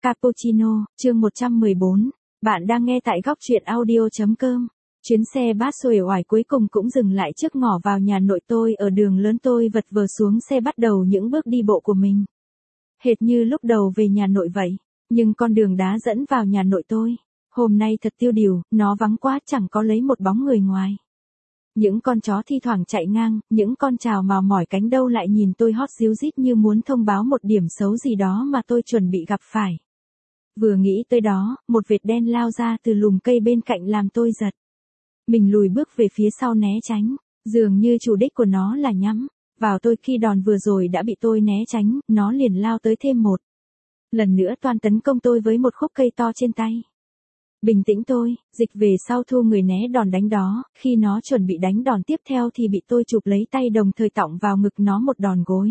Cappuccino, chương 114. Bạn đang nghe tại góc truyện audio.com. Chuyến xe bát xuể oải cuối cùng cũng dừng lại trước ngõ vào nhà nội tôi ở đường lớn. Tôi vật vờ xuống xe bắt đầu những bước đi bộ của mình. Hệt như lúc đầu về nhà nội vậy, nhưng con đường đá dẫn vào nhà nội tôi hôm nay thật tiêu điều, nó vắng quá, chẳng có lấy một bóng người ngoài. Những con chó thi thoảng chạy ngang, những con chào mào mỏi cánh đâu lại nhìn tôi hót ríu rít như muốn thông báo một điểm xấu gì đó mà tôi chuẩn bị gặp phải. Vừa nghĩ tới đó, một vệt đen lao ra từ lùm cây bên cạnh làm tôi giật. Mình lùi bước về phía sau né tránh, dường như chủ đích của nó là nhắm vào tôi. Khi đòn vừa rồi đã bị tôi né tránh, nó liền lao tới thêm một lần nữa, toan tấn công tôi với một khúc cây to trên tay. Bình tĩnh tôi, dịch về sau thu người né đòn đánh đó. Khi nó chuẩn bị đánh đòn tiếp theo thì bị tôi chụp lấy tay, đồng thời tọng vào ngực nó một đòn gối.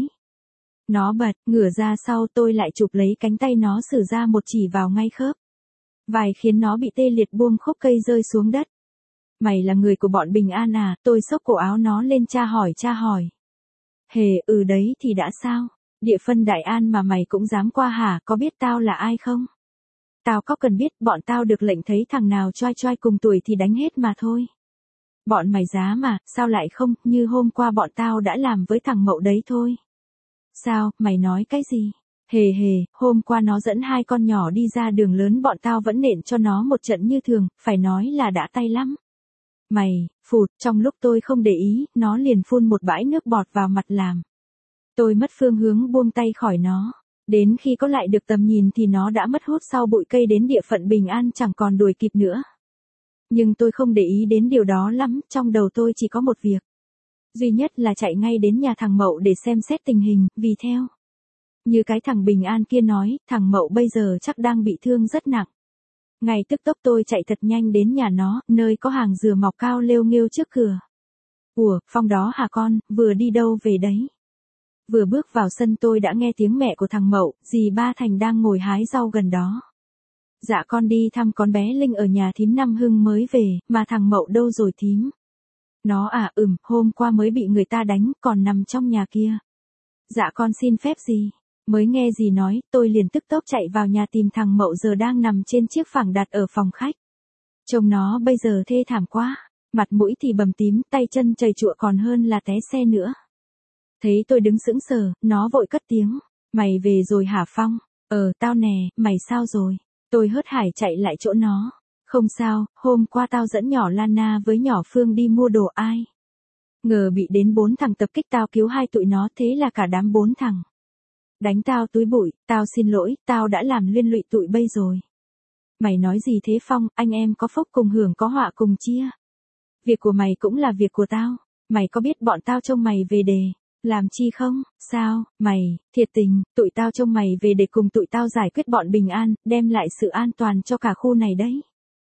Nó bật ngửa ra sau, tôi lại chụp lấy cánh tay nó, sử ra một chỉ vào ngay khớp vai, khiến nó bị tê liệt buông khúc cây rơi xuống đất. Mày là người của bọn Bình An à? Tôi xốc cổ áo nó lên, cha hỏi. Hề, đấy thì đã sao? Địa phân Đại An mà mày cũng dám qua hả? Có biết tao là ai không? Tao có cần biết, bọn tao được lệnh thấy thằng nào choai choai cùng tuổi thì đánh hết mà thôi. Bọn mày dám mà, sao lại không, như hôm qua bọn tao đã làm với thằng Mậu đấy thôi. Sao, mày nói cái gì? Hề, hôm qua nó dẫn hai con nhỏ đi ra đường lớn, bọn tao vẫn nện cho nó một trận như thường, phải nói là đã tay lắm. Mày, phụt, trong lúc tôi không để ý, nó liền phun một bãi nước bọt vào mặt làm tôi mất phương hướng, buông tay khỏi nó. Đến khi có lại được tầm nhìn thì nó đã mất hút sau bụi cây, đến địa phận Bình An chẳng còn đuổi kịp nữa. Nhưng tôi không để ý đến điều đó lắm, trong đầu tôi chỉ có một việc duy nhất là chạy ngay đến nhà thằng Mậu để xem xét tình hình, vì theo như cái thằng Bình An kia nói, thằng Mậu bây giờ chắc đang bị thương rất nặng. Ngay tức tốc tôi chạy thật nhanh đến nhà nó, nơi có hàng dừa mọc cao lêu nghêu trước cửa. Ủa, Phong đó hả con, vừa đi đâu về đấy? Vừa bước vào sân tôi đã nghe tiếng mẹ của thằng Mậu, dì ba Thành đang ngồi hái rau gần đó. Dạ con đi thăm con bé Linh ở nhà thím Năm Hưng mới về, mà thằng Mậu đâu rồi thím? Nó à, hôm qua mới bị người ta đánh, còn nằm trong nhà kia. Dạ con xin phép gì? Mới nghe dì nói, tôi liền tức tốc chạy vào nhà tìm thằng Mậu, giờ đang nằm trên chiếc phẳng đặt ở phòng khách. Trông nó bây giờ thê thảm quá, mặt mũi thì bầm tím, tay chân chầy chụa, còn hơn là té xe nữa. Thấy tôi đứng sững sờ, nó vội cất tiếng. Mày về rồi hả Phong? Tao nè, mày sao rồi? Tôi hớt hải chạy lại chỗ nó. Không sao, hôm qua tao dẫn nhỏ Lana với nhỏ Phương đi mua đồ, ai ngờ bị đến 4 thằng tập kích, tao cứu hai tụi nó, thế là cả đám 4 thằng đánh tao túi bụi. Tao xin lỗi, tao đã làm liên lụy tụi bây rồi. Mày nói gì thế Phong, anh em có phúc cùng hưởng, có họa cùng chia. Việc của mày cũng là việc của tao. Mày có biết bọn tao trông mày về để làm chi không? Sao, mày, thiệt tình, tụi tao trông mày về để cùng tụi tao giải quyết bọn Bình An, đem lại sự an toàn cho cả khu này đấy.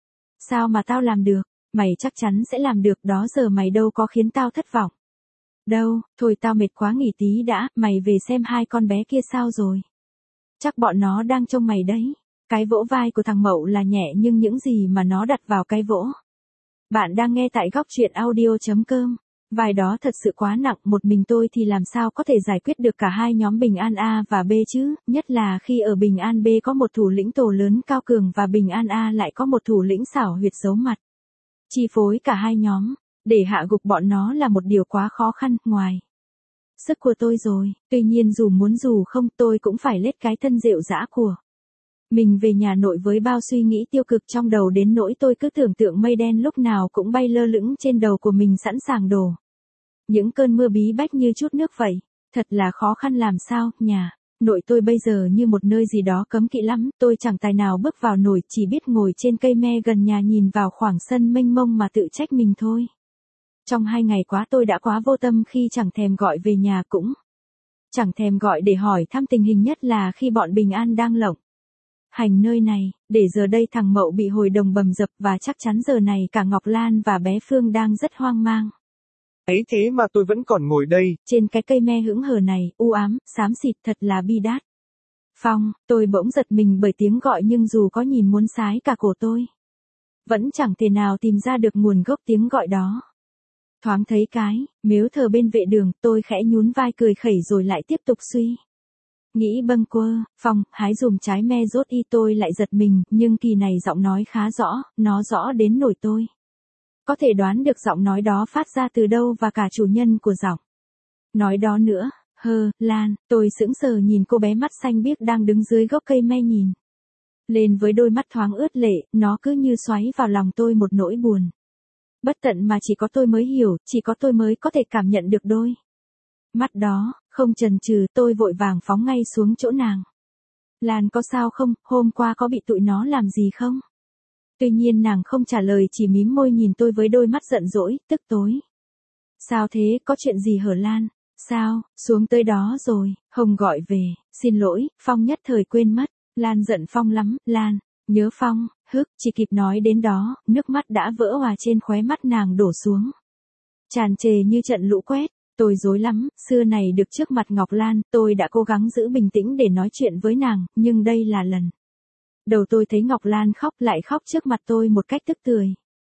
Sao mà tao làm được? Mày chắc chắn sẽ làm được đó, giờ mày đâu có khiến tao thất vọng. Đâu, thôi tao mệt quá, nghỉ tí đã. Mày về xem hai con bé kia sao rồi? Chắc bọn nó đang trông mày đấy. Cái vỗ vai của thằng Mậu là nhẹ, nhưng những gì mà nó đặt vào cái vỗ. Bạn đang nghe tại góc truyện audio.com. Vai đó thật sự quá nặng, một mình tôi thì làm sao có thể giải quyết được cả hai nhóm Bình An A và B chứ, nhất là khi ở Bình An B có một thủ lĩnh tổ lớn cao cường và Bình An A lại có một thủ lĩnh xảo huyệt giấu mặt, chi phối cả hai nhóm. Để hạ gục bọn nó là một điều quá khó khăn, ngoài sức của tôi rồi. Tuy nhiên dù muốn dù không, tôi cũng phải lết cái thân rệu rã của mình về nhà nội với bao suy nghĩ tiêu cực trong đầu, đến nỗi tôi cứ tưởng tượng mây đen lúc nào cũng bay lơ lửng trên đầu của mình, sẵn sàng đổ những cơn mưa bí bách như chút nước vậy. Thật là khó khăn làm sao. Nhà nội tôi bây giờ như một nơi gì đó cấm kỵ lắm, tôi chẳng tài nào bước vào nổi, chỉ biết ngồi trên cây me gần nhà nhìn vào khoảng sân mênh mông mà tự trách mình thôi. Trong 2 ngày quá tôi đã quá vô tâm khi chẳng thèm gọi về nhà, cũng chẳng thèm gọi để hỏi thăm tình hình, nhất là khi bọn Bình An đang lộng hành nơi này. Để giờ đây thằng Mậu bị hồi đồng bầm dập, và chắc chắn giờ này cả Ngọc Lan và bé Phương đang rất hoang mang. Ấy thế mà tôi vẫn còn ngồi đây trên cái cây me hững hờ này, u ám, xám xịt, thật là bi đát. Phong, tôi bỗng giật mình bởi tiếng gọi, nhưng dù có nhìn muốn sái cả cổ tôi vẫn chẳng thể nào tìm ra được nguồn gốc tiếng gọi đó. Thoáng thấy cái miếu thờ bên vệ đường, tôi khẽ nhún vai cười khẩy rồi lại tiếp tục suy Nghĩ bâng quơ, Phong, hái dùm trái me rốt y tôi lại giật mình, nhưng kỳ này giọng nói khá rõ, nó rõ đến nỗi tôi có thể đoán được giọng nói đó phát ra từ đâu và cả chủ nhân của giọng nói đó nữa. Lan, tôi sững sờ nhìn cô bé mắt xanh biếc đang đứng dưới gốc cây me nhìn lên với đôi mắt thoáng ướt lệ, nó cứ như xoáy vào lòng tôi một nỗi buồn bất tận mà chỉ có tôi mới hiểu, chỉ có tôi mới có thể cảm nhận được đôi mắt đó. Không chần chừ, tôi vội vàng phóng ngay xuống chỗ nàng. Lan có sao không, hôm qua có bị tụi nó làm gì không? Tuy nhiên nàng không trả lời, chỉ mím môi nhìn tôi với đôi mắt giận dỗi, tức tối. Sao thế, có chuyện gì hở Lan? Sao, xuống tới đó rồi, Hồng gọi về, xin lỗi, Phong nhất thời quên mất. Lan giận Phong lắm, Lan, nhớ Phong, chỉ kịp nói đến đó, nước mắt đã vỡ òa trên khóe mắt nàng đổ xuống. Tràn trề như trận lũ quét. Tôi rối lắm, xưa này được trước mặt Ngọc Lan, tôi đã cố gắng giữ bình tĩnh để nói chuyện với nàng, nhưng đây là lần đầu tôi thấy Ngọc Lan khóc lại khóc trước mặt tôi một cách tức tưởi.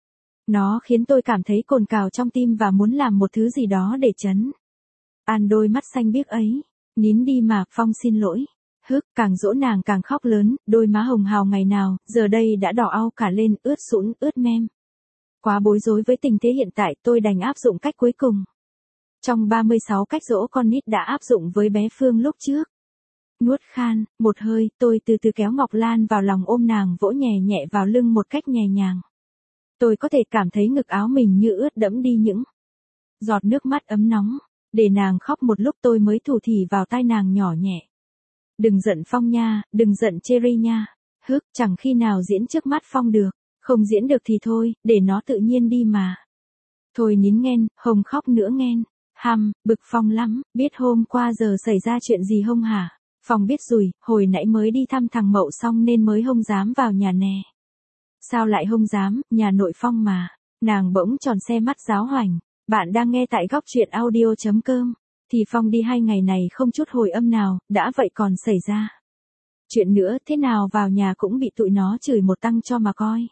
Nó khiến tôi cảm thấy cồn cào trong tim và muốn làm một thứ gì đó để trấn an đôi mắt xanh biếc ấy. Nín đi mà, Phong xin lỗi. Càng dỗ nàng càng khóc lớn, đôi má hồng hào ngày nào, giờ đây đã đỏ au cả lên, ướt sũng, ướt mem. Quá bối rối với tình thế hiện tại, tôi đành áp dụng cách cuối cùng trong 36 cách dỗ con nít đã áp dụng với bé Phương lúc trước. Nuốt khan một hơi, tôi từ từ kéo Ngọc Lan vào lòng, ôm nàng vỗ nhẹ nhẹ vào lưng một cách nhẹ nhàng. Tôi có thể cảm thấy ngực áo mình như ướt đẫm đi những giọt nước mắt ấm nóng. Để nàng khóc một lúc tôi mới thủ thỉ vào tai nàng nhỏ nhẹ. Đừng giận Phong nha, đừng giận Cherry nha. Chẳng khi nào diễn trước mắt Phong được. Không diễn được thì thôi, để nó tự nhiên đi mà. Thôi nín nghen, Hồng khóc nữa nghen. Bực Phong lắm, biết hôm qua giờ xảy ra chuyện gì không hả? Phong biết rồi, hồi nãy mới đi thăm thằng Mậu xong nên mới không dám vào nhà nè. Sao lại không dám, nhà nội Phong mà. Nàng bỗng tròn xe mắt giáo hoành. Bạn đang nghe tại góc truyện audio.com. Thì Phong đi 2 ngày này không chút hồi âm nào, đã vậy còn xảy ra chuyện nữa, thế nào vào nhà cũng bị tụi nó chửi một tăng cho mà coi.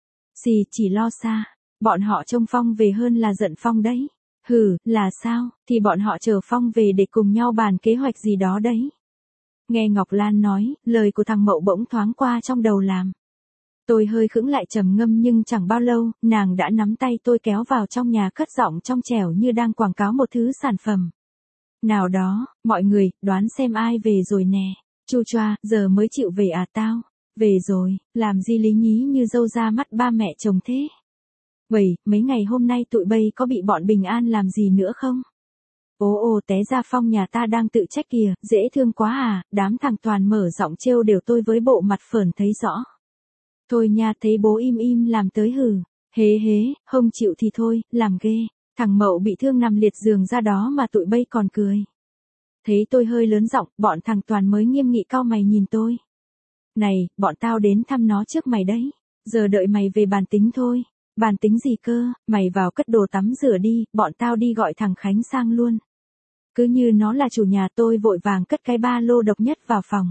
Chỉ lo xa, bọn họ trông Phong về hơn là giận Phong đấy. Là sao, thì bọn họ chờ Phong về để cùng nhau bàn kế hoạch gì đó đấy. Nghe Ngọc Lan nói, lời của thằng Mậu bỗng thoáng qua trong đầu làm tôi hơi khựng lại trầm ngâm, nhưng chẳng bao lâu, nàng đã nắm tay tôi kéo vào trong nhà, cất giọng trong trẻo như đang quảng cáo một thứ sản phẩm nào đó. Mọi người, đoán xem ai về rồi nè. Chu choa, giờ mới chịu về à? Tao về rồi, làm gì lý nhí như dâu ra mắt ba mẹ chồng thế. Vậy, mấy ngày hôm nay tụi bay có bị bọn Bình An làm gì nữa không? Ồ, té ra Phong nhà ta đang tự trách kìa, dễ thương quá à. Đám thằng toàn mở giọng trêu đều tôi với bộ mặt phởn thấy rõ. Thôi nha, thấy bố im im làm tới hừ. Hế, không chịu thì thôi, làm ghê. Thằng Mậu bị thương nằm liệt giường ra đó mà tụi bay còn cười. Thấy tôi hơi lớn giọng, bọn thằng toàn mới nghiêm nghị cau mày nhìn tôi. Này, bọn tao đến thăm nó trước mày đấy. Giờ đợi mày về bàn tính thôi. Bàn tính gì cơ, mày vào cất đồ tắm rửa đi, bọn tao đi gọi thằng Khánh sang luôn. Cứ như nó là chủ nhà, tôi vội vàng cất cái ba lô độc nhất vào phòng.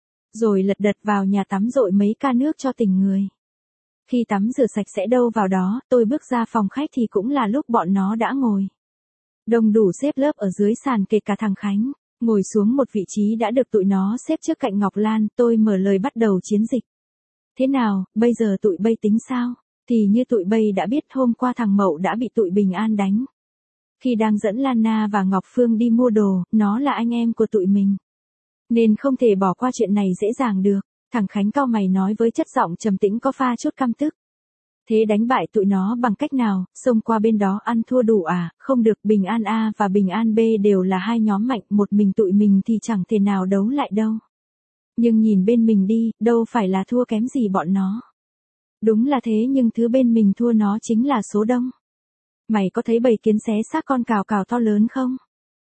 Rồi lật đật vào nhà tắm dội mấy ca nước cho tỉnh người. Khi tắm rửa sạch sẽ đâu vào đó, tôi bước ra phòng khách thì cũng là lúc bọn nó đã ngồi đông đủ xếp lớp ở dưới sàn, kể cả thằng Khánh. Ngồi xuống một vị trí đã được tụi nó xếp trước cạnh Ngọc Lan, tôi mở lời bắt đầu chiến dịch. Thế nào, bây giờ tụi bay tính sao? Thì như tụi bay đã biết, hôm qua thằng Mậu đã bị tụi Bình An đánh. Khi đang dẫn Lana và Ngọc Phương đi mua đồ, nó là anh em của tụi mình. Nên không thể bỏ qua chuyện này dễ dàng được. Thằng Khánh cau mày nói với chất giọng trầm tĩnh có pha chút căm tức. Thế đánh bại tụi nó bằng cách nào? Xông qua bên đó ăn thua đủ à? Không được, Bình An A và Bình An B đều là hai nhóm mạnh, một mình tụi mình thì chẳng thể nào đấu lại đâu. Nhưng nhìn bên mình đi, đâu phải là thua kém gì bọn nó. Đúng là thế, nhưng thứ bên mình thua nó chính là số đông. Mày có thấy bầy kiến xé xác con cào cào to lớn không?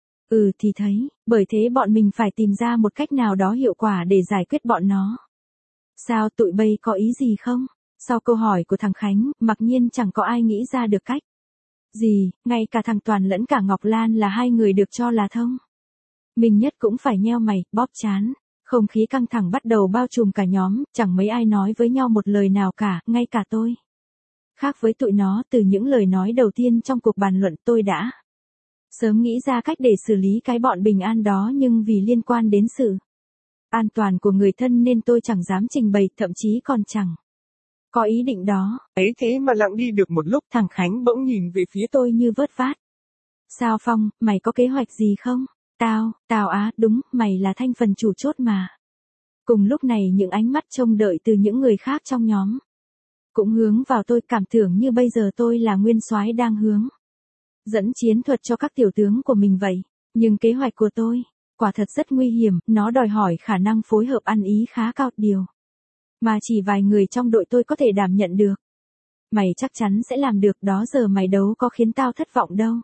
Thì thấy, bởi thế bọn mình phải tìm ra một cách nào đó hiệu quả để giải quyết bọn nó. Sao, tụi bay có ý gì không? Sau câu hỏi của thằng Khánh, mặc nhiên chẳng có ai nghĩ ra được cách gì, ngay cả thằng Toàn lẫn cả Ngọc Lan là hai người được cho là thông minh nhất cũng phải nheo mày, bóp trán. Không khí căng thẳng bắt đầu bao trùm cả nhóm, chẳng mấy ai nói với nhau một lời nào cả, ngay cả tôi. Khác với tụi nó, từ những lời nói đầu tiên trong cuộc bàn luận, tôi đã sớm nghĩ ra cách để xử lý cái bọn Bình An đó, nhưng vì liên quan đến sự an toàn của người thân nên tôi chẳng dám trình bày, thậm chí còn chẳng có ý định đó. Ấy thế mà lặng đi được một lúc, thằng Khánh bỗng nhìn về phía Tôi như vớt vát. Sao Phong, mày có kế hoạch gì không? Tao á, đúng, mày là thành phần chủ chốt mà. Cùng lúc này những ánh mắt trông đợi từ những người khác trong nhóm cũng hướng vào tôi, cảm tưởng như bây giờ tôi là nguyên soái đang hướng dẫn chiến thuật cho các tiểu tướng của mình vậy. Nhưng kế hoạch của tôi quả thật rất nguy hiểm, nó đòi hỏi khả năng phối hợp ăn ý khá cao, điều mà chỉ vài người trong đội tôi có thể đảm nhận được. Mày chắc chắn sẽ làm được đó, giờ mày đấu có khiến tao thất vọng đâu.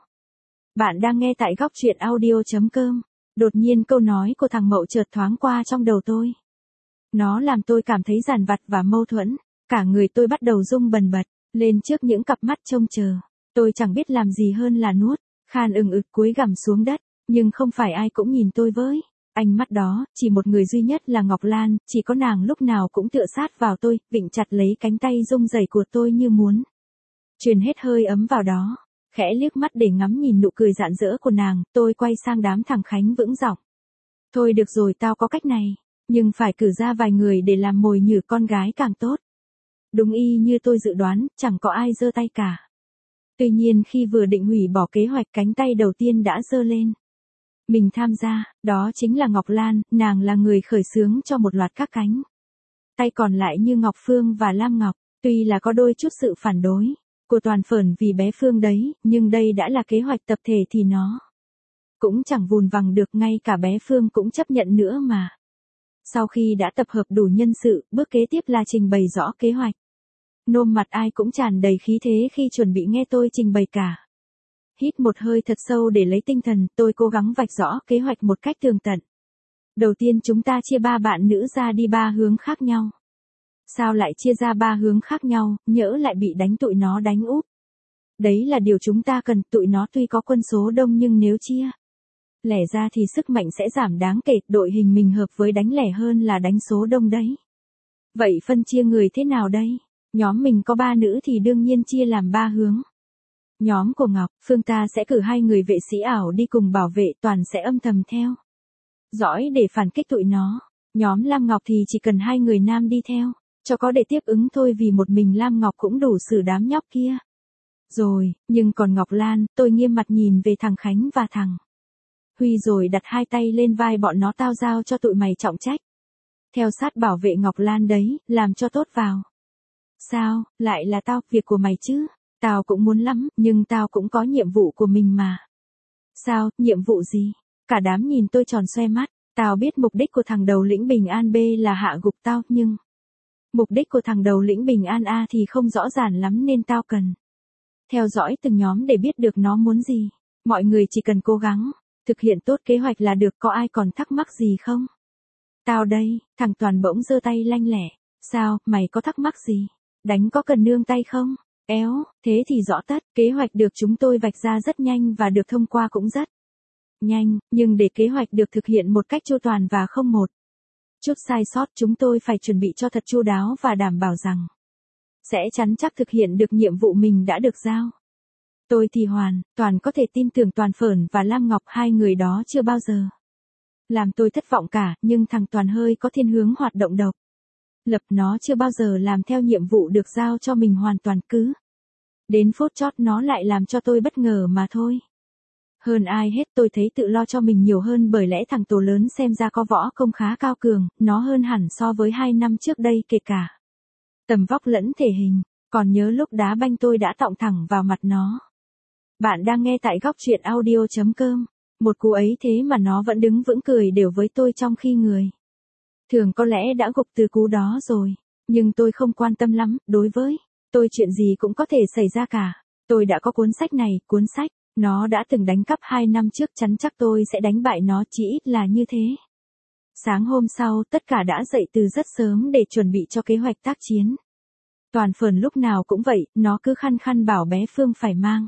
Bạn đang nghe tại góc truyện audio.com. Đột nhiên câu nói của thằng Mậu chợt thoáng qua trong đầu tôi. Nó làm tôi cảm thấy dằn vặt và mâu thuẫn. Cả người tôi bắt đầu rung bần bật lên trước những cặp mắt trông chờ. Tôi chẳng biết làm gì hơn là nuốt khan ực cúi gằm xuống đất. Nhưng không phải ai cũng nhìn tôi với ánh mắt đó, chỉ một người duy nhất là Ngọc Lan, chỉ có nàng lúc nào cũng tựa sát vào tôi, vịnh chặt lấy cánh tay rung rẩy của tôi như muốn truyền hết hơi ấm vào đó. Khẽ liếc mắt để ngắm nhìn nụ cười rạng rỡ của nàng, tôi quay sang đám thằng Khánh vững giọng. Thôi được rồi, tao có cách này, nhưng phải cử ra vài người để làm mồi nhử con gái càng tốt. Đúng y như tôi dự đoán, chẳng có ai giơ tay cả. Tuy nhiên khi vừa định hủy bỏ kế hoạch, cánh tay đầu tiên đã giơ lên. Mình tham gia, đó chính là Ngọc Lan, nàng là người khởi xướng cho một loạt các cánh tay còn lại như Ngọc Phương và Lam Ngọc, tuy là có đôi chút sự phản đối của toàn phởn vì bé Phương đấy, nhưng đây đã là kế hoạch tập thể thì nó cũng chẳng vùn vằng được, ngay cả bé Phương cũng chấp nhận nữa mà. Sau khi đã tập hợp đủ nhân sự, bước kế tiếp là trình bày rõ kế hoạch. Nôm mặt ai cũng tràn đầy khí thế khi chuẩn bị nghe tôi trình bày cả. Hít một hơi thật sâu để lấy tinh thần, tôi cố gắng vạch rõ kế hoạch một cách tường tận. Đầu tiên chúng ta chia 3 bạn nữ ra đi 3 hướng khác nhau. Sao lại chia ra 3 hướng khác nhau, nhỡ lại bị đánh tụi nó đánh úp. Đấy là điều chúng ta cần, tụi nó tuy có quân số đông nhưng nếu chia lẻ ra thì sức mạnh sẽ giảm đáng kể, đội hình mình hợp với đánh lẻ hơn là đánh số đông đấy. Vậy phân chia người thế nào đây? Nhóm mình có 3 nữ thì đương nhiên chia làm 3 hướng. Nhóm của Ngọc, Phương ta sẽ cử 2 người vệ sĩ ảo đi cùng bảo vệ, Toàn sẽ âm thầm theo dõi để phản kích tụi nó. Nhóm Lam Ngọc thì chỉ cần 2 người nam đi theo, cho có để tiếp ứng thôi, vì một mình Lam Ngọc cũng đủ xử đám nhóc kia. Rồi, nhưng còn Ngọc Lan, tôi nghiêm mặt nhìn về thằng Khánh và thằng Huy rồi đặt 2 tay lên vai bọn nó, tao giao cho tụi mày trọng trách. Theo sát bảo vệ Ngọc Lan đấy, làm cho tốt vào. Sao, lại là tao, việc của mày chứ? Tao cũng muốn lắm, nhưng tao cũng có nhiệm vụ của mình mà. Sao, nhiệm vụ gì? Cả đám nhìn tôi tròn xoe mắt. Tao biết mục đích của thằng đầu lĩnh Bình An B là hạ gục tao, nhưng mục đích của thằng đầu lĩnh Bình An A thì không rõ ràng lắm, nên tao cần theo dõi từng nhóm để biết được nó muốn gì. Mọi người chỉ cần cố gắng thực hiện tốt kế hoạch là được, có ai còn thắc mắc gì không? Tao đây, thằng Toàn bỗng giơ tay lanh lẹ. Sao, mày có thắc mắc gì? Đánh có cần nương tay không? Éo, thế thì rõ tất, kế hoạch được chúng tôi vạch ra rất nhanh và được thông qua cũng rất nhanh, nhưng để kế hoạch được thực hiện một cách chu toàn và không một chút sai sót, chúng tôi phải chuẩn bị cho thật chu đáo và đảm bảo rằng sẽ chắn chắc thực hiện được nhiệm vụ mình đã được giao. Tôi thì hoàn toàn có thể tin tưởng Toàn Phởn và Lam Ngọc, 2 người đó chưa bao giờ làm tôi thất vọng cả, nhưng thằng Toàn hơi có thiên hướng hoạt động độc lập, nó chưa bao giờ làm theo nhiệm vụ được giao cho mình hoàn toàn, cứ đến phút chót nó lại làm cho tôi bất ngờ mà thôi. Hơn ai hết tôi thấy tự lo cho mình nhiều hơn, bởi lẽ thằng Tổ lớn xem ra có võ công khá cao cường, nó hơn hẳn so với 2 năm trước đây, kể cả tầm vóc lẫn thể hình. Còn nhớ lúc đá banh tôi đã tọng thẳng vào mặt nó. Bạn đang nghe tại góc truyện audio.com. Một cú ấy thế mà nó vẫn đứng vững cười đều với tôi, trong khi người thường có lẽ đã gục từ cú đó rồi. Nhưng tôi không quan tâm lắm, đối với tôi chuyện gì cũng có thể xảy ra cả. Tôi đã có cuốn sách này, cuốn sách nó đã từng đánh cắp 2 năm trước, chắn chắc tôi sẽ đánh bại nó, chỉ ít là như thế. Sáng hôm sau, tất cả đã dậy từ rất sớm để chuẩn bị cho kế hoạch tác chiến. Toàn Phởn lúc nào cũng vậy, nó cứ khăng khăng bảo bé Phương phải mang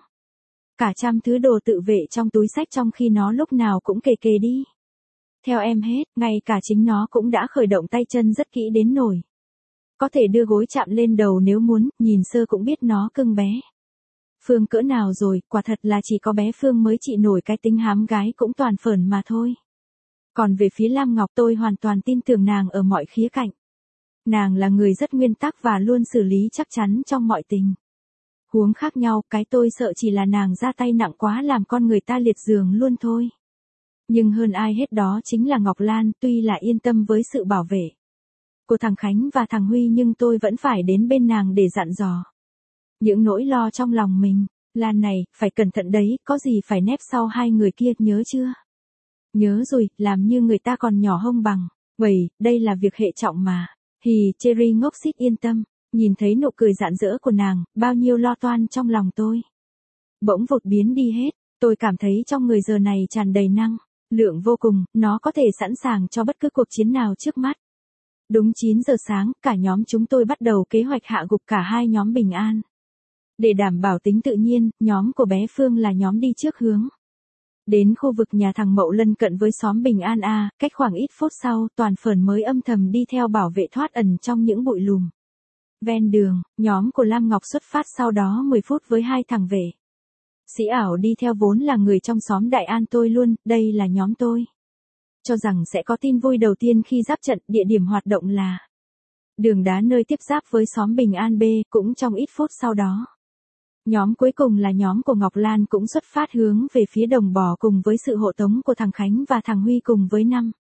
cả trăm thứ đồ tự vệ trong túi sách, trong khi nó lúc nào cũng kề kề đi theo em hết, ngay cả chính nó cũng đã khởi động tay chân rất kỹ đến nỗi có thể đưa gối chạm lên đầu nếu muốn, nhìn sơ cũng biết nó cưng bé Phương cỡ nào rồi, quả thật là chỉ có bé Phương mới trị nổi cái tính hám gái cũng Toàn Phởn mà thôi. Còn về phía Lam Ngọc tôi hoàn toàn tin tưởng nàng ở mọi khía cạnh. Nàng là người rất nguyên tắc và luôn xử lý chắc chắn trong mọi tình huống khác nhau, cái tôi sợ chỉ là nàng ra tay nặng quá làm con người ta liệt giường luôn thôi. Nhưng hơn ai hết đó chính là Ngọc Lan, tuy là yên tâm với sự bảo vệ của thằng Khánh và thằng Huy nhưng tôi vẫn phải đến bên nàng để dặn dò những nỗi lo trong lòng mình. Lan này, phải cẩn thận đấy, có gì phải nép sau hai người kia, nhớ chưa? Nhớ rồi, làm như người ta còn nhỏ hông bằng. Vậy, đây là việc hệ trọng mà. Hì, Cherry ngốc xít yên tâm. Nhìn thấy nụ cười rạng rỡ của nàng, bao nhiêu lo toan trong lòng tôi bỗng vụt biến đi hết. Tôi cảm thấy trong người giờ này tràn đầy năng lượng vô cùng, nó có thể sẵn sàng cho bất cứ cuộc chiến nào trước mắt. Đúng 9 giờ sáng, cả nhóm chúng tôi bắt đầu kế hoạch hạ gục cả hai nhóm Bình An. Để đảm bảo tính tự nhiên, nhóm của bé Phương là nhóm đi trước hướng đến khu vực nhà thằng Mậu lân cận với xóm Bình An A, cách khoảng ít phút sau, Toàn Phởn mới âm thầm đi theo bảo vệ thoát ẩn trong những bụi lùm ven đường. Nhóm của Lam Ngọc xuất phát sau đó 10 phút với hai thằng vệ sĩ ảo đi theo vốn là người trong xóm Đại An tôi luôn, đây là nhóm tôi cho rằng sẽ có tin vui đầu tiên khi giáp trận. Địa điểm hoạt động là đường đá nơi tiếp giáp với xóm Bình An B. Cũng trong ít phút sau đó, nhóm cuối cùng là nhóm của Ngọc Lan cũng xuất phát hướng về phía Đồng Bò cùng với sự hộ tống của thằng Khánh và thằng Huy cùng với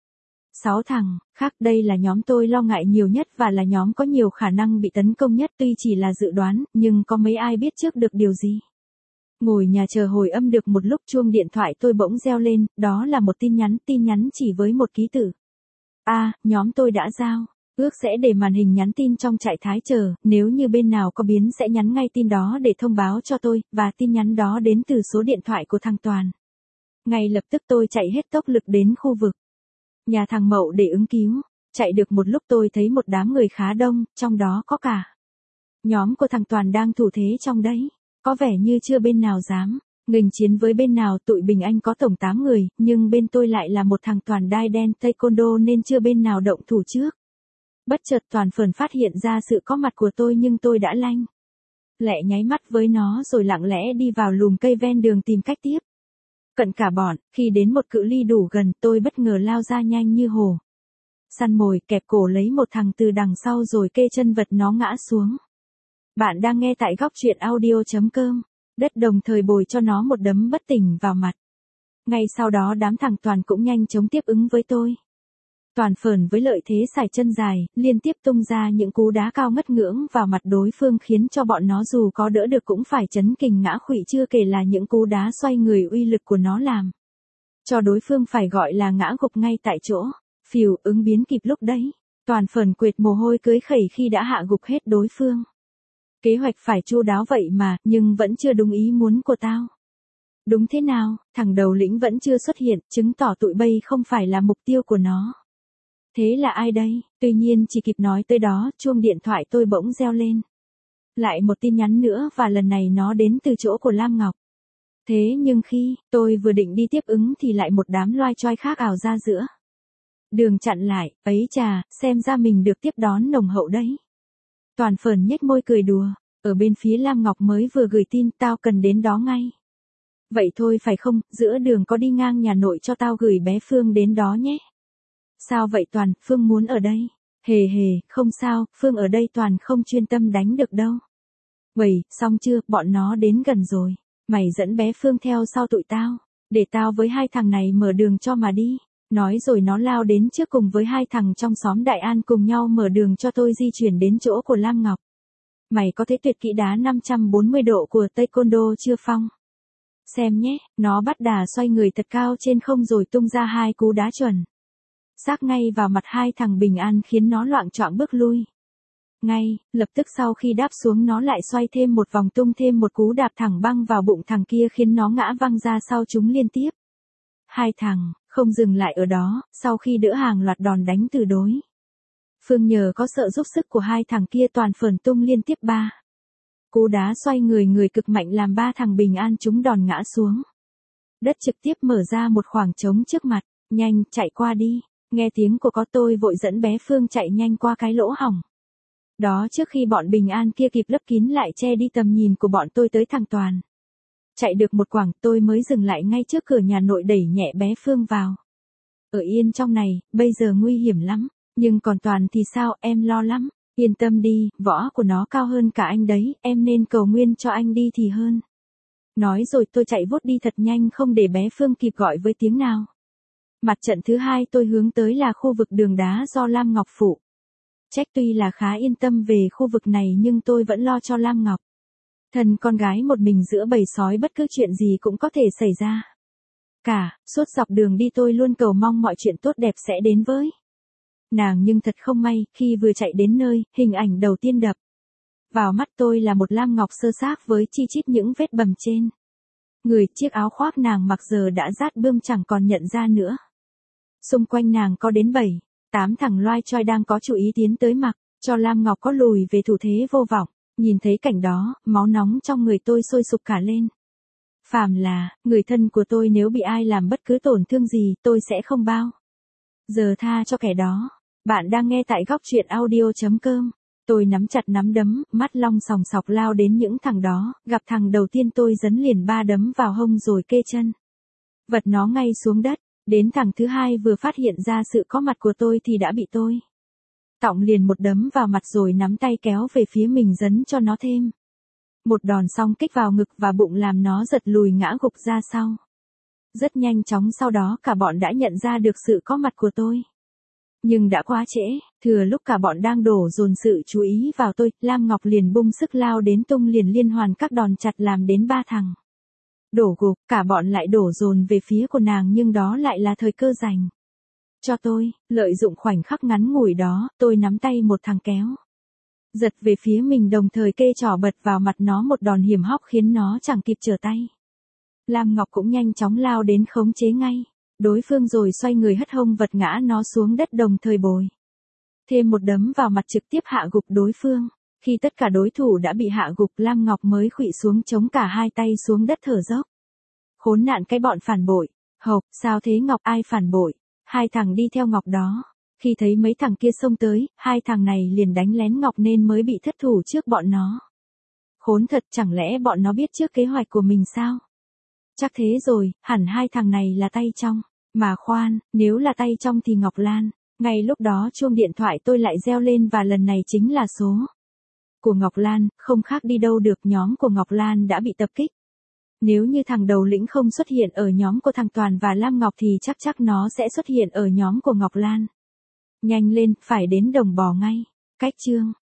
5-6 thằng khác. Đây là nhóm tôi lo ngại nhiều nhất và là nhóm có nhiều khả năng bị tấn công nhất, tuy chỉ là dự đoán, nhưng có mấy ai biết trước được điều gì. Ngồi nhà chờ hồi âm được một lúc chuông điện thoại tôi bỗng reo lên, đó là một tin nhắn chỉ với một ký tự. Nhóm tôi đã giao ước sẽ để màn hình nhắn tin trong trại Thái chờ, nếu như bên nào có biến sẽ nhắn ngay tin đó để thông báo cho tôi, và tin nhắn đó đến từ số điện thoại của thằng Toàn. Ngay lập tức tôi chạy hết tốc lực đến khu vực nhà thằng Mậu để ứng cứu. Chạy được một lúc tôi thấy một đám người khá đông, trong đó có cả nhóm của thằng Toàn đang thủ thế trong đấy. Có vẻ như chưa bên nào dám nghênh chiến với bên nào. Tụi Bình Anh có tổng 8 người, nhưng bên tôi lại là một thằng Toàn đai đen taekwondo nên chưa bên nào động thủ trước. Bất chợt Toàn Phởn phát hiện ra sự có mặt của tôi nhưng tôi đã lanh lẹ nháy mắt với nó rồi lặng lẽ đi vào lùm cây ven đường tìm cách tiếp cận cả bọn. Khi đến một cự ly đủ gần, tôi bất ngờ lao ra nhanh như hổ săn mồi, kẹp cổ lấy một thằng từ đằng sau rồi kê chân vật nó ngã xuống. Bạn đang nghe tại góc truyện audio.com. Đất đồng thời bồi cho nó một đấm bất tỉnh vào mặt. Ngay sau đó đám thằng Toàn cũng nhanh chóng tiếp ứng với tôi. Toàn Phởn với lợi thế xài chân dài, liên tiếp tung ra những cú đá cao ngất ngưỡng vào mặt đối phương khiến cho bọn nó dù có đỡ được cũng phải chấn kình ngã khuỵu, chưa kể là những cú đá xoay người uy lực của nó làm cho đối phương phải gọi là ngã gục ngay tại chỗ. Phìu, ứng biến kịp lúc đấy. Toàn Phởn quệt mồ hôi cưới khẩy khi đã hạ gục hết đối phương. Kế hoạch phải chu đáo vậy mà, nhưng vẫn chưa đúng ý muốn của tao. Đúng thế nào, thằng đầu lĩnh vẫn chưa xuất hiện, chứng tỏ tụi bay không phải là mục tiêu của nó. Thế là ai đây? Tuy nhiên chỉ kịp nói tới đó, chuông điện thoại tôi bỗng reo lên. Lại một tin nhắn nữa và lần này nó đến từ chỗ của Lam Ngọc. Thế nhưng khi tôi vừa định đi tiếp ứng thì lại một đám loai choai khác ảo ra giữa đường chặn lại. Ấy chà, xem ra mình được tiếp đón nồng hậu đấy. Toàn Phởn nhếch môi cười đùa. Ở bên phía Lam Ngọc mới vừa gửi tin, tao cần đến đó ngay. Vậy thôi phải không, giữa đường có đi ngang nhà nội cho tao gửi bé Phương đến đó nhé. Sao vậy Toàn, Phương muốn ở đây? Hề hề, không sao, Phương ở đây Toàn không chuyên tâm đánh được đâu. Vậy, xong chưa, bọn nó đến gần rồi. Mày dẫn bé Phương theo sau tụi tao. Để tao với hai thằng này mở đường cho mà đi. Nói rồi nó lao đến trước cùng với hai thằng trong xóm Đại An cùng nhau mở đường cho tôi di chuyển đến chỗ của Lam Ngọc. Mày có thấy tuyệt kỹ đá 540 độ của taekwondo chưa Phong? Xem nhé, nó bắt đà xoay người thật cao trên không rồi tung ra hai cú đá chuẩn xác ngay vào mặt hai thằng Bình An khiến nó loạng choạng bước lui. Ngay, lập tức sau khi đáp xuống nó lại xoay thêm một vòng tung thêm một cú đạp thẳng băng vào bụng thằng kia khiến nó ngã văng ra sau chúng liên tiếp. Hai thằng, không dừng lại ở đó, sau khi đỡ hàng loạt đòn đánh từ đối phương nhờ có sự giúp sức của hai thằng kia Toàn Phởn tung liên tiếp 3 cú đá xoay người cực mạnh làm ba thằng Bình An chúng đòn ngã xuống đất, trực tiếp mở ra một khoảng trống trước mặt. Nhanh, chạy qua đi. Nghe tiếng của có tôi vội dẫn bé Phương chạy nhanh qua cái lỗ hổng đó trước khi bọn Bình An kia kịp lấp kín lại che đi tầm nhìn của bọn tôi tới thằng Toàn. Chạy được một quãng tôi mới dừng lại ngay trước cửa nhà nội đẩy nhẹ bé Phương vào. Ở yên trong này, bây giờ nguy hiểm lắm. Nhưng còn Toàn thì sao, em lo lắm. Yên tâm đi, võ của nó cao hơn cả anh đấy, em nên cầu nguyện cho anh đi thì hơn. Nói rồi tôi chạy vút đi thật nhanh không để bé Phương kịp gọi với tiếng nào. Mặt trận thứ hai tôi hướng tới là khu vực đường đá do Lam Ngọc phụ. Trách tuy là khá yên tâm về khu vực này nhưng tôi vẫn lo cho Lam Ngọc. Thân con gái một mình giữa bầy sói bất cứ chuyện gì cũng có thể xảy ra. Suốt dọc đường đi tôi luôn cầu mong mọi chuyện tốt đẹp sẽ đến với nàng, nhưng thật không may, khi vừa chạy đến nơi, hình ảnh đầu tiên đập vào mắt tôi là một Lam Ngọc sơ xác với chi chít những vết bầm trên người, chiếc áo khoác nàng mặc giờ đã rát bươm chẳng còn nhận ra nữa. Xung quanh nàng có đến 7-8 thằng loai choi đang có chú ý tiến tới mặc cho Lam Ngọc có lùi về thủ thế vô vọng. Nhìn thấy cảnh đó, máu nóng trong người tôi sôi sục cả lên. Phàm là người thân của tôi, nếu bị ai làm bất cứ tổn thương gì, tôi sẽ không bao giờ tha cho kẻ đó. Bạn đang nghe tại góc truyện audio.com. Tôi nắm chặt nắm đấm, mắt long sòng sọc lao đến những thằng đó, gặp thằng đầu tiên tôi giấn liền 3 đấm vào hông rồi kê chân vật nó ngay xuống đất. Đến thằng thứ hai vừa phát hiện ra sự có mặt của tôi thì đã bị tôi tọng liền một đấm vào mặt rồi nắm tay kéo về phía mình dấn cho nó thêm một đòn, xong kích vào ngực và bụng làm nó giật lùi ngã gục ra sau. Rất nhanh chóng sau đó cả bọn đã nhận ra được sự có mặt của tôi. Nhưng đã quá trễ, thừa lúc cả bọn đang đổ dồn sự chú ý vào tôi, Lam Ngọc liền bung sức lao đến tung liền liên hoàn các đòn chặt làm đến 3 thằng đổ gục, cả bọn lại đổ dồn về phía của nàng, nhưng đó lại là thời cơ dành cho tôi. Lợi dụng khoảnh khắc ngắn ngủi đó, tôi nắm tay một thằng kéo giật về phía mình, đồng thời kê trỏ bật vào mặt nó một đòn hiểm hóc khiến nó chẳng kịp trở tay. Lam Ngọc cũng nhanh chóng lao đến khống chế ngay đối phương rồi xoay người hất hông vật ngã nó xuống đất, đồng thời bồi thêm một đấm vào mặt trực tiếp hạ gục đối phương. Khi tất cả đối thủ đã bị hạ gục, Lam Ngọc mới khuỵu xuống chống cả hai tay xuống đất thở dốc. Khốn nạn cái bọn phản bội. Hộc, sao thế Ngọc, ai phản bội? Hai thằng đi theo Ngọc đó. Khi thấy mấy thằng kia xông tới, hai thằng này liền đánh lén Ngọc nên mới bị thất thủ trước bọn nó. Khốn thật, chẳng lẽ bọn nó biết trước kế hoạch của mình sao? Chắc thế rồi, hẳn hai thằng này là tay trong. Mà khoan, nếu là tay trong thì Ngọc Lan. Ngay lúc đó chuông điện thoại tôi lại reo lên và lần này chính là số của Ngọc Lan, không khác đi đâu được, nhóm của Ngọc Lan đã bị tập kích. Nếu như thằng đầu lĩnh không xuất hiện ở nhóm của thằng Toàn và Lam Ngọc thì chắc nó sẽ xuất hiện ở nhóm của Ngọc Lan. Nhanh lên, phải đến Đồng Bò ngay. Cách chương